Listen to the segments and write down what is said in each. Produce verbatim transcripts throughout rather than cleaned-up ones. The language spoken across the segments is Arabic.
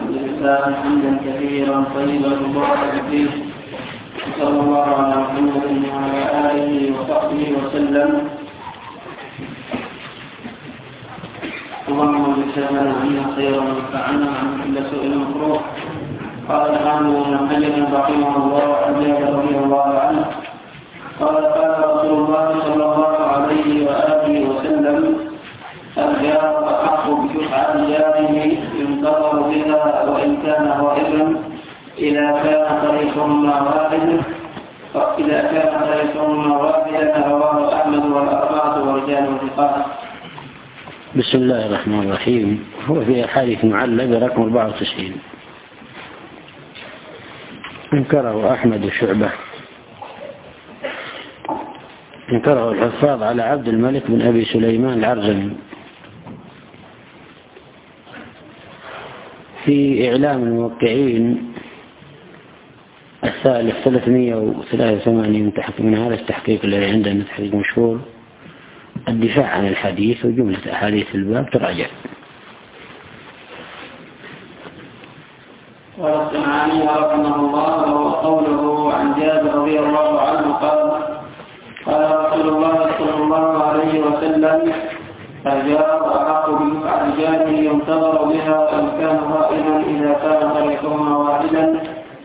الحمد لله حمدا كثيرا طيبا مباركا فيه، صلى الله على محمد وعلى آله وصحبه وسلم. اللهم اجعلنا عنا خيرا وانفعنا عن كل سوء مكروه. قال الحافظ ابن حجر رحمه الله عن جابر رضي الله عنه قال قال رسول الله صلى الله عليه وآله وسلم: الجار أحق بشفعة جاره ينتظر بها وإن كان غائبا إذا كان طريقهما واحدا إذا كان طريقهما واحدا. رواه أحمد والأربعة ورجال ثقات. بسم الله الرحمن الرحيم. هو في حديث معلق برقم أربعة وتسعين، انكره أحمد وشعبة، انكره الحفاظ على عبد الملك بن أبي سليمان العرزمي في إعلام الموقعين الثالث ثلاثمائة وثلاثة وثمانين من هذا التحقيق الذي عندنا تحقيق مشهور، الدفاع عن الحديث وجملة أحاديث الباب تراجع. والصنعاني رحمه الله وقوله عن جابر رضي الله عنه قال: قال رسول الله صلى الله عليه وسلم: الجار أحق بشفعة جاره ينتظر بها وإن كان غائبا إذا كان طريقهما واحدا.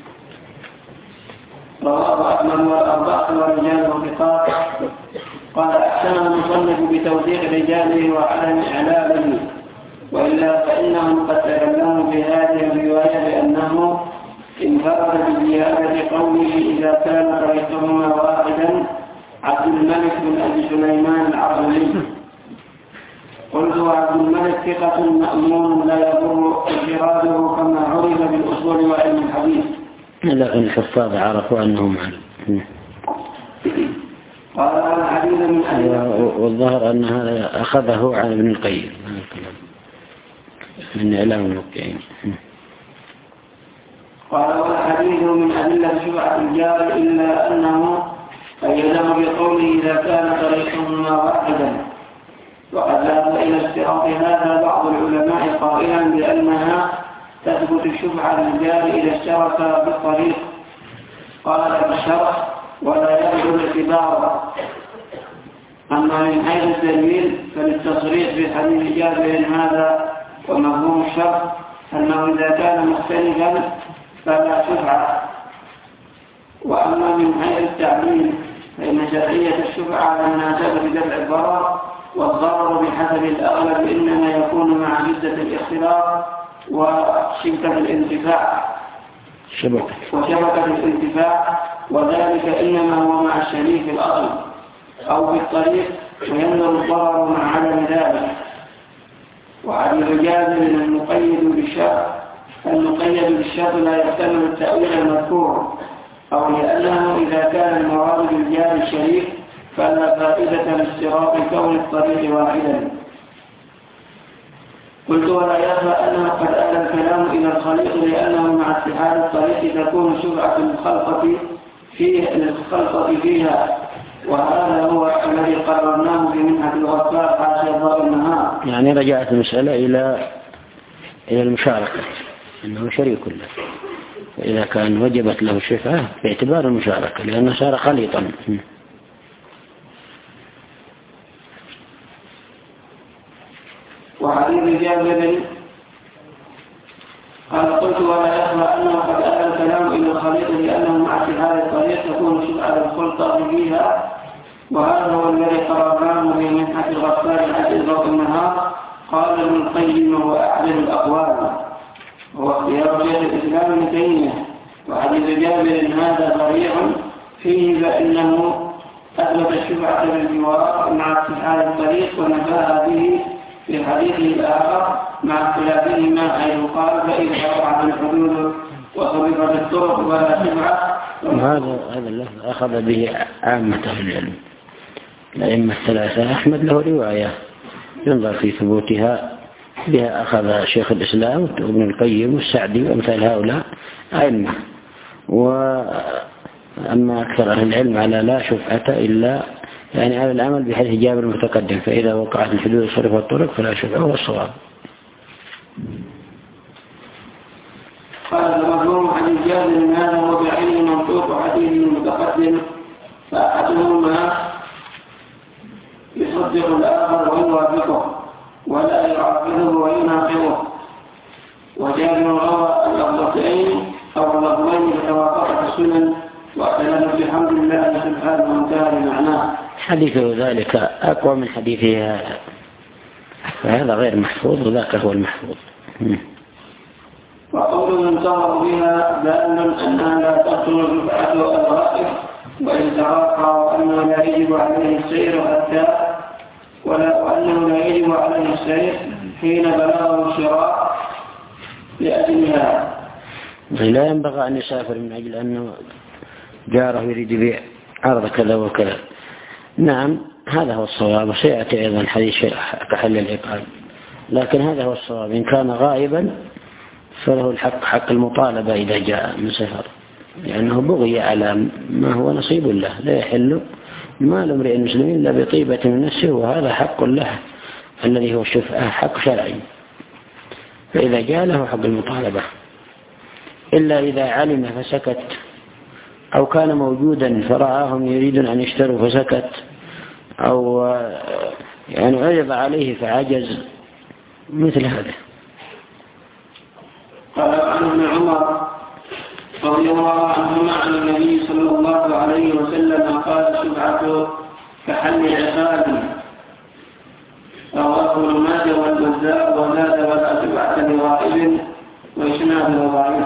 رواه أحمد والأربعة ورجال ثقات. قال: أحسن المصنف بتوثيق رجاله وعدم إعلامه، وإلا فإنهم قد تكلموا في هذه الرواية بأنه انفرد بزيادة قوله إذا كان طريقهما واحدا عبد الملك بن أبي سليمان العرزمي. قلت: عبد الملك ثقة مأمون لا يضر انفراده كما عرف بالأصول وعلم الحديث. لا، الحفاظ عرفوا أنهم علم. قال: الحديث من أهل والظاهر أن هذا أخذه عن ابن القيم من إعلام الموقعين. قال: والحديث من أدلة شفعة الجار إلا أنه أيده بقوله إذا كان طريقهما واحدا، وقد ذهب إلى اشتراط هذا بعض العلماء قائلا بأنها تثبت الشفعة للجار إذا اشترك بالطريق. قال الشرع: ولا يجب الاعتبار. أما من حيث الدليل فللتصريح في حديث جابر هذا ومفهوم الشرع أنه إذا كان مختلفا فلا شفعة. وأما من حيث التعليل فإن شرعية الشفعة على مناسبة دفع الضرر، والضرر بحسب الأغلب إنما يكون مع شدة الاختلاط وشبكة الانتفاع وشبكة الانتفاع، وذلك إنما هو مع الشريك الأصل أو في الطريق، وينظر الضرر مع عدم ذلك. وحديث جابر المقيد بالشرط المقيد بالشرط لا يحتمل التأويل المذكور، أو لأنه إذا كان المراد بالجار الشريك فلا فائدة لاشتراط كون الطريق واحدا. قلت: ولا يخفى أنه قد آل الكلام إلى الخليط، لأنه مع اتحاد الطريق تكون شفعة الخلطة فيه للخلطة فيها، وهذا هو الذي قررناه في منحة الغفار حاشية ضوء النهار. يعني رجعت المسألة إلى إلى المشاركة، أنه شريك له، وإذا كان وجبت له الشفعة باعتبار المشاركة لأنه صار خليطا. وحديث جابر قال: قلت: ولا يخفى أنه قد آل الكلام إلى الخليط، لأنه مع اتحاد الطريق تكون شفعة الخلطة فيها، وهذا هو الذي قررناه في منحة الغفار حاشية ضوء النهار. قال ابن القيم: هو أعلم الأقوال، هو اختيار شيخ الإسلام ابن تيمية. وحديث جابر هذا صريح فيه بأنه أثبت الشفعة بالجوار مع اتحاد الطريق، ونفاها به في حديثه الآخر مع اختلافهما، حيث قال: فإذا وقعت الحدود وصرفت الطرق ولا شفعة. وهذا هذا اللفظ أخذ به عامة أهل العلم، الأئمة الثلاثة. أحمد له رواية ينظر في ثبوتها، بها أخذ شيخ الإسلام وابن القيم والسعدي وأمثال هؤلاء أئمة. وأما أكثر أهل العلم على لا شفعة إلا يعني على العمل بحديث جابر المتقدم: فإذا وقعت الحدود وصرفت الطرق فلا شفعة، هو الصواب. قال المفهوم عن الجابر هذا هو بعينه منطوق حديث المتقدم، فأحدهما يصدق الآخر ويوافقه ولا يعارضه ويناقضه. وجابر روى اللفظتين أو اللفظين بتوافقت السنن واعتنى بحمد الله سبحانه وتعالى معناه. حديثه ذلك أقوى من حديثه هذا، فهذا غير محفوظ وذاك هو المحفوظ. وقوله انتظر بها بأن أنها لا تقتل شفعة الغائب وإن تراقى وأنه لا يجب عليه السير حتى ولا وأنه لا يجب عليه السير حين بلغه الشراء لأجلها. لا ينبغي أن يسافر من أجل أنه جاره يريد يبيع عرض كذا وكذا. نعم هذا هو الصواب، وسيأتي أيضا حديث كحل العقاب، لكن هذا هو الصواب. إن كان غائبا فله الحق حق المطالبة إذا جاء من سفر، لأنه بغي على ما هو نصيب له، لا يحل مال امرئ مسلم إلا بطيبة من نفسه، وهذا حق له الذي هو الشفعة حق شرعي، فإذا جاء له حق المطالبة. إلا إذا علم فسكت، أو كان موجودا فرآهم يريدون أن يشتروا فسكت، أو يعني عرض عليه فعجز، مثل هذا. قال عن ابن عمر رضي الله عنهما عن النبي صلى الله عليه وسلم قال شفعة كحل عقاب، رواه ابن ماجه والبزار وزاد ولا شفعة لغائب وإسناده ضعيف.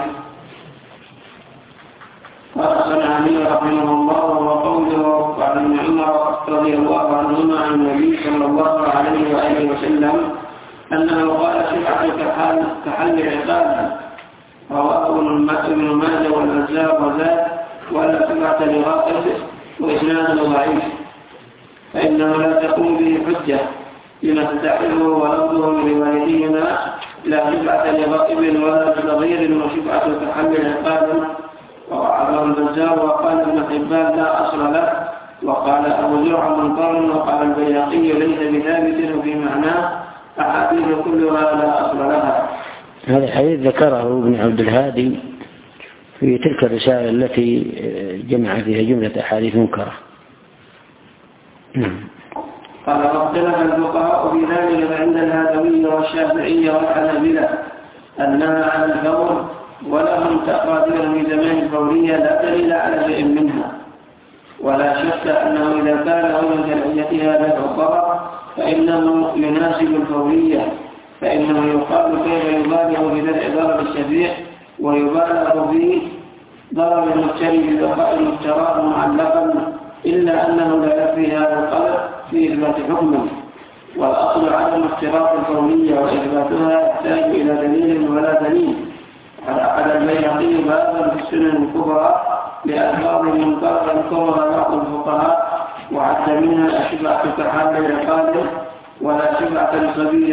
قال الصنعاني رحمه الله وقوله عن ابن عمر رضي الله عنهما عن النبي صلى الله عليه وآله وسلم أنه قال شفعة كحل كحل عقاب، رواه ابن ماجه والبزار وزاد ولا شفعة لغائب وإسناده ضعيف، فإنه لا تقوم به حجة لما تستحله ولفظه من روايتهما لا شفعة لغائب ولا لصغير وشفعة كحل عقاب. وقال البزار وقال ابن حبان لا أصل له، وقال أبو زرع منقر، وقال البيهقي ليس بثابت وفي معناه أحاديث كلها لا أصل لها. هذا الحديث ذكره ابن عبد الهادي في تلك الرسالة التي جمع فيها جملة أحاديث منكرة. قال واختلف الفقهاء في ذلك عند الهادوي والشافعي والحنابلة أنها على الفور، ولهم تقادير من زمان الفورية لا دليل على شيء منها، ولا شك أنه إذا كان أول شرعيتها لا تعتبر فإنه يناسب الفورية، فإنه يقال كيف يبالغ في درء ضرر الشفيع ويبالغ في ضرر المشتري ببقاء المشترى معلقا، إلا أنه لا يكفي هذا القدر في إثبات حكمه. والأصل عدم اشتراط الفورية وإثباتها يحتاج إلى دليل ولا دليل. على البيهقي بابا في السنن الكبرى بألفاظ منكرة ذكرها بعض الفقهاء، وعد منها الشفعة كحال العقاب ولا شفعة لصبي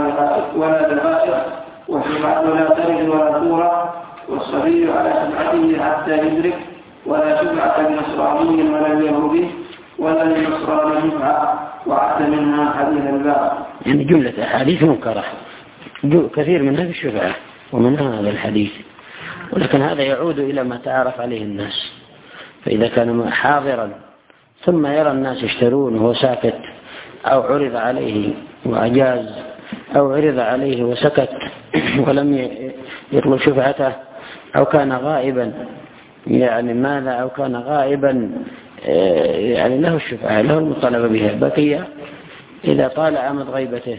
ولا دقائق، وشفعة لا ترد ولا تورى، والصبي على شفعته حتى يدرك، ولا شفعة لنصراني ولا اليهودي ولا للنصراني شفعة، وعد منها حديث الباب. يعني جملة أحاديث منكرة كثير من هذه الشفعة ومن هذا الحديث، ولكن هذا يعود إلى ما تعرف عليه الناس. فإذا كان حاضرا ثم يرى الناس يشترون وهو ساكت، أو عرض عليه وأجاز، أو عرض عليه وسكت ولم يطلب شفعته، أو كان غائبا، يعني ماذا أو كان غائبا يعني له الشفعة له المطالبة بها. بقي إذا طال أمد غيبته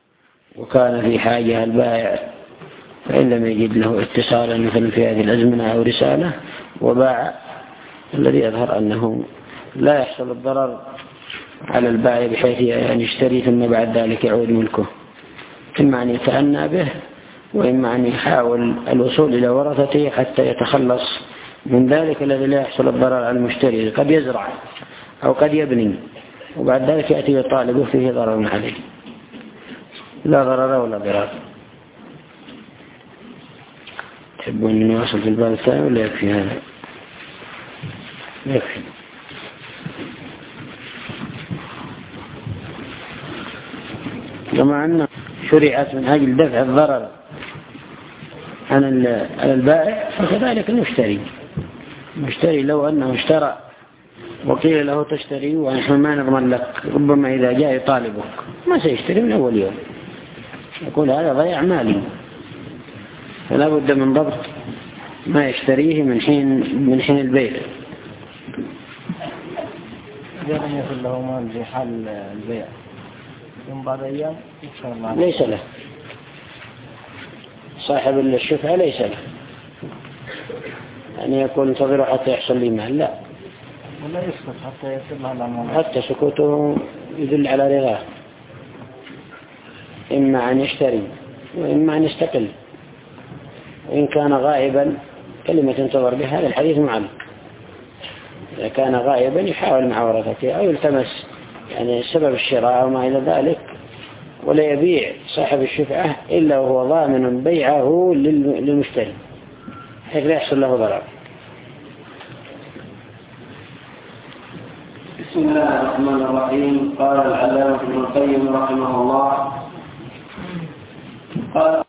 وكان في حاجة البائع، فإن لم يجد له اتصالا مثل في هذه الأزمنة أو رسالة وباع، الذي يظهر أنه لا يحصل الضرر على البائع بحيث يعني يشتري ثم بعد ذلك يعود ملكه، إما أن يتأنى به وإما أن يحاول الوصول إلى ورثته حتى يتخلص من ذلك الذي لا يحصل الضرر على المشتري. قد يزرع أو قد يبني وبعد ذلك يأتي يطالبه فيه ضرر عليه، لا ضرر ولا ضرار. تحبون أن نواصل في الباب الثاني ولا يكفي هذا؟ يكفي. كما أن شرعت من أجل دفع الضرر عن البائع فكذلك المشتري. المشتري لو أنه اشترى وقيل له تشتري ونحن ما نضمن لك، ربما إذا جاء يطالبك ما سيشتري من أول يوم، يقول هذا ضيع مالي. فلا بد من ضبط ما يشتريه من حين من حين البيع. إذا لم يكن له مال في حال البيع ثم بعد أيام ليس له، صاحب الشفعة ليس له يعني يكون انتظروا حتى يحصل لي مال، لا، ولا يسكت حتى يصل له الأموال، حتى سكوته يدل على رضاه، إما أن يشتري وإما أن يستقل. وإن كان غائبا كلمة انتظر بها هذا الحديث معلق. إذا كان غائبا يحاول مع ورثته أو يلتمس يعني سبب الشراء أو ما إلى ذلك، ولا يبيع صاحب الشفعة إلا وهو ضامن بيعه للمشتري حيث لا يحصل له ضرر. بسم الله الرحمن الرحيم. قال العلامة ابن القيم رحمه الله قال